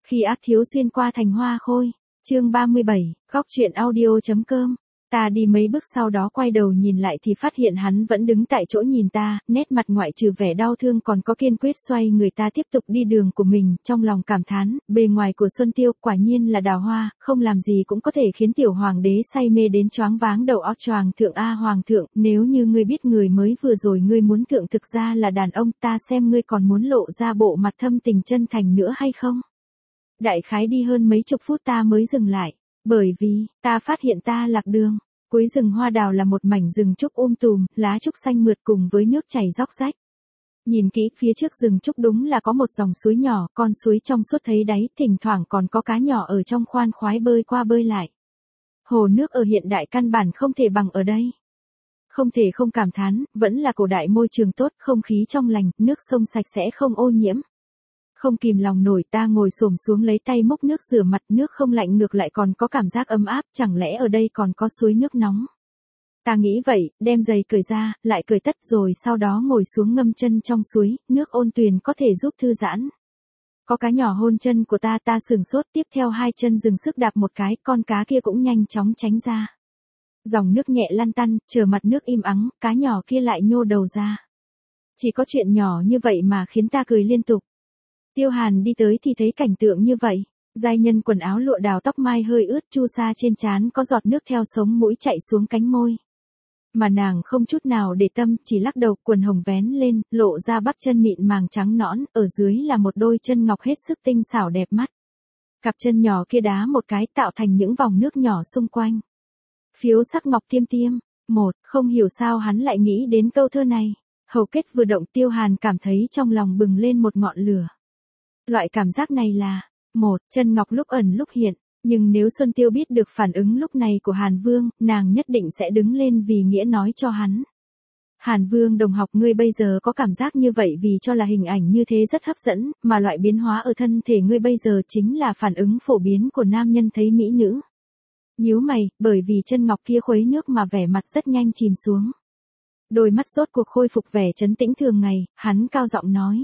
Khi ác thiếu xuyên qua thành hoa khôi. Chương 37, góc truyện audio.com. Ta đi mấy bước sau đó quay đầu nhìn lại thì phát hiện hắn vẫn đứng tại chỗ nhìn ta, nét mặt ngoại trừ vẻ đau thương còn có kiên quyết xoay người ta tiếp tục đi đường của mình, trong lòng cảm thán, bề ngoài của Xuân Tiêu quả nhiên là đào hoa, không làm gì cũng có thể khiến tiểu hoàng đế say mê đến choáng váng đầu óc. Choàng thượng a hoàng thượng, nếu như ngươi biết người mới vừa rồi ngươi muốn thượng thực ra là đàn ông, ta xem ngươi còn muốn lộ ra bộ mặt thâm tình chân thành nữa hay không? Đại khái đi hơn mấy chục phút ta mới dừng lại, bởi vì, ta phát hiện ta lạc đường. Cuối rừng hoa đào là một mảnh rừng trúc tùm, lá trúc xanh mượt cùng với nước chảy róc rách. Nhìn kỹ phía trước rừng trúc đúng là có một dòng suối nhỏ, con suối trong suốt thấy đáy, thỉnh thoảng còn có cá nhỏ ở trong khoan khoái bơi qua bơi lại. Hồ nước ở hiện đại căn bản không thể bằng ở đây. Không thể không cảm thán, vẫn là cổ đại môi trường tốt, không khí trong lành, nước sông sạch sẽ không ô nhiễm. Không kìm lòng nổi ta ngồi xổm xuống lấy tay múc nước rửa mặt, nước không lạnh ngược lại còn có cảm giác ấm áp, chẳng lẽ ở đây còn có suối nước nóng. Ta nghĩ vậy, đem giày cởi ra, lại cởi tất rồi sau đó ngồi xuống ngâm chân trong suối, nước ôn tuyền có thể giúp thư giãn. Có cá nhỏ hôn chân của ta sửng sốt, tiếp theo hai chân dừng sức đạp một cái, con cá kia cũng nhanh chóng tránh ra. Dòng nước nhẹ lăn tăn, chờ mặt nước im ắng, cá nhỏ kia lại nhô đầu ra. Chỉ có chuyện nhỏ như vậy mà khiến ta cười liên tục. Tiêu Hàn đi tới thì thấy cảnh tượng như vậy, giai nhân quần áo lụa đào tóc mai hơi ướt, chu sa trên trán có giọt nước theo sống mũi chạy xuống cánh môi. Mà nàng không chút nào để tâm, chỉ lắc đầu, quần hồng vén lên, lộ ra bắp chân mịn màng trắng nõn, ở dưới là một đôi chân ngọc hết sức tinh xảo đẹp mắt. Cặp chân nhỏ kia đá một cái tạo thành những vòng nước nhỏ xung quanh. Phiếu sắc ngọc tiêm tiêm. Không hiểu sao hắn lại nghĩ đến câu thơ này. Hầu kết vừa động, Tiêu Hàn cảm thấy trong lòng bừng lên một ngọn lửa. Loại cảm giác này là, chân ngọc lúc ẩn lúc hiện, nhưng nếu Xuân Tiêu biết được phản ứng lúc này của Hàn Vương, nàng nhất định sẽ đứng lên vì nghĩa nói cho hắn. Hàn Vương đồng học, ngươi bây giờ có cảm giác như vậy vì cho là hình ảnh như thế rất hấp dẫn, mà loại biến hóa ở thân thể ngươi bây giờ chính là phản ứng phổ biến của nam nhân thấy mỹ nữ. Nhíu mày, bởi vì chân ngọc kia khuấy nước mà vẻ mặt rất nhanh chìm xuống. Đôi mắt rốt cuộc khôi phục vẻ trấn tĩnh thường ngày, hắn cao giọng nói.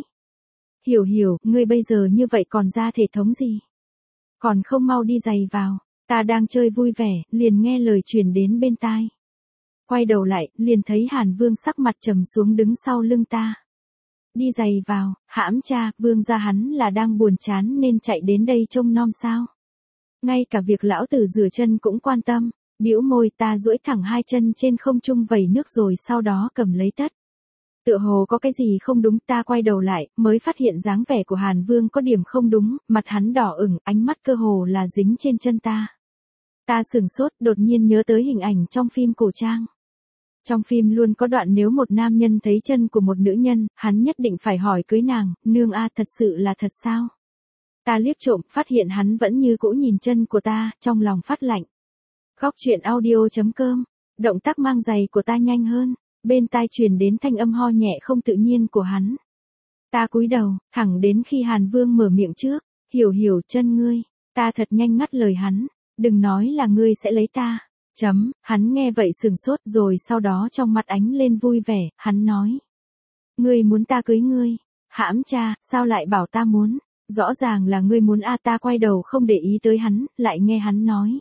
Hiểu, ngươi bây giờ như vậy còn ra thể thống gì? Còn không mau đi giày vào, ta đang chơi vui vẻ, liền nghe lời truyền đến bên tai. Quay đầu lại, liền thấy Hàn Vương sắc mặt trầm xuống đứng sau lưng ta. Đi giày vào, hãm cha, Vương gia hắn là đang buồn chán nên chạy đến đây trông nom sao? Ngay cả việc lão tử rửa chân cũng quan tâm, bĩu môi, ta duỗi thẳng hai chân trên không trung vẩy nước rồi sau đó cầm lấy tất. Tựa hồ có cái gì không đúng, ta quay đầu lại, mới phát hiện dáng vẻ của Hàn Vương có điểm không đúng, mặt hắn đỏ ửng, ánh mắt cơ hồ là dính trên chân ta. Ta sửng sốt, đột nhiên nhớ tới hình ảnh trong phim cổ trang. Trong phim luôn có đoạn nếu một nam nhân thấy chân của một nữ nhân, hắn nhất định phải hỏi cưới nàng, nương a, thật sự là thật sao? Ta liếc trộm, phát hiện hắn vẫn như cũ nhìn chân của ta, trong lòng phát lạnh. Góc truyện audio.com, động tác mang giày của ta nhanh hơn. Bên tai truyền đến thanh âm ho nhẹ không tự nhiên của hắn. Ta cúi đầu, thẳng đến khi Hàn Vương mở miệng trước, hiểu chân ngươi, ta thật nhanh ngắt lời hắn, đừng nói là ngươi sẽ lấy ta. Hắn nghe vậy sừng sốt rồi sau đó trong mặt ánh lên vui vẻ, hắn nói. Ngươi muốn ta cưới ngươi, hãm cha, sao lại bảo ta muốn, rõ ràng là ngươi muốn a. Ta quay đầu không để ý tới hắn, lại nghe hắn nói.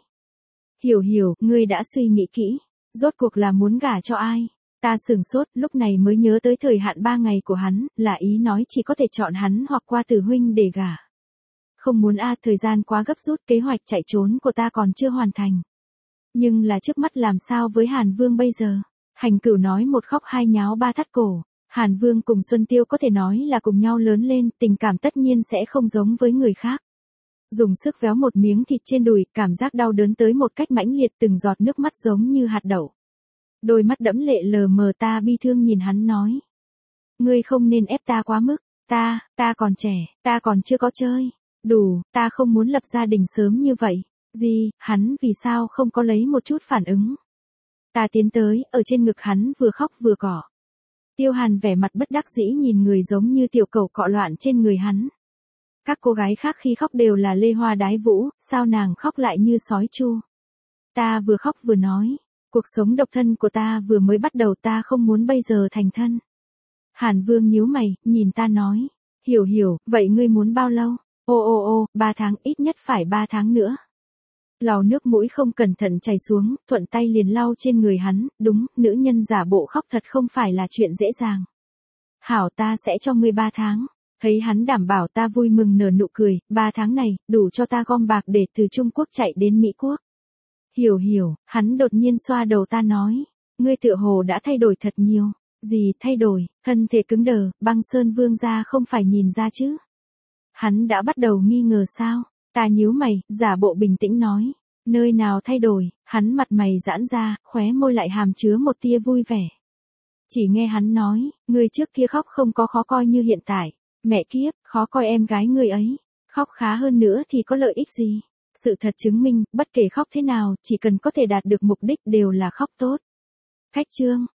Hiểu, ngươi đã suy nghĩ kỹ, rốt cuộc là muốn gả cho ai? Ta sửng sốt, lúc này mới nhớ tới thời hạn 3 ngày của hắn, là ý nói chỉ có thể chọn hắn hoặc qua Tử huynh để gả. Không muốn a, thời gian quá gấp rút, kế hoạch chạy trốn của ta còn chưa hoàn thành. Nhưng là trước mắt làm sao với Hàn Vương bây giờ? Hành Cửu nói một khóc hai nháo ba thắt cổ. Hàn Vương cùng Xuân Tiêu có thể nói là cùng nhau lớn lên, tình cảm tất nhiên sẽ không giống với người khác. Dùng sức véo một miếng thịt trên đùi, cảm giác đau đớn tới một cách mãnh liệt, từng giọt nước mắt giống như hạt đậu. Đôi mắt đẫm lệ lờ mờ, ta bi thương nhìn hắn nói. Ngươi không nên ép ta quá mức, ta còn trẻ, ta còn chưa có chơi. Đủ, ta không muốn lập gia đình sớm như vậy. Gì, hắn vì sao không có lấy một chút phản ứng. Ta tiến tới, ở trên ngực hắn vừa khóc vừa cỏ. Tiêu Hàn vẻ mặt bất đắc dĩ nhìn người giống như tiểu cẩu cọ loạn trên người hắn. Các cô gái khác khi khóc đều là lê hoa đái vũ, sao nàng khóc lại như sói chu. Ta vừa khóc vừa nói. Cuộc sống độc thân của ta vừa mới bắt đầu, ta không muốn bây giờ thành thân. Hàn Vương nhíu mày, nhìn ta nói. Hiểu, vậy ngươi muốn bao lâu? Ô, 3 tháng, ít nhất phải 3 tháng nữa. Lau nước mũi không cẩn thận chảy xuống, thuận tay liền lau trên người hắn, đúng, nữ nhân giả bộ khóc thật không phải là chuyện dễ dàng. Hảo, ta sẽ cho ngươi 3 tháng. Thấy hắn đảm bảo, ta vui mừng nở nụ cười, 3 tháng này, đủ cho ta gom bạc để từ Trung Quốc chạy đến Mỹ Quốc. Hiểu, hắn đột nhiên xoa đầu ta nói, ngươi tựa hồ đã thay đổi thật nhiều. Gì thay đổi, thân thể cứng đờ, Băng Sơn Vương gia không phải nhìn ra chứ. Hắn đã bắt đầu nghi ngờ sao? Ta nhíu mày, giả bộ bình tĩnh nói, nơi nào thay đổi, hắn mặt mày giãn ra, khóe môi lại hàm chứa một tia vui vẻ. Chỉ nghe hắn nói, ngươi trước kia khóc không có khó coi như hiện tại, mẹ kiếp, khó coi em gái ngươi ấy, khóc khá hơn nữa thì có lợi ích gì? Sự thật chứng minh, bất kể khóc thế nào, chỉ cần có thể đạt được mục đích đều là khóc tốt. Khách trương,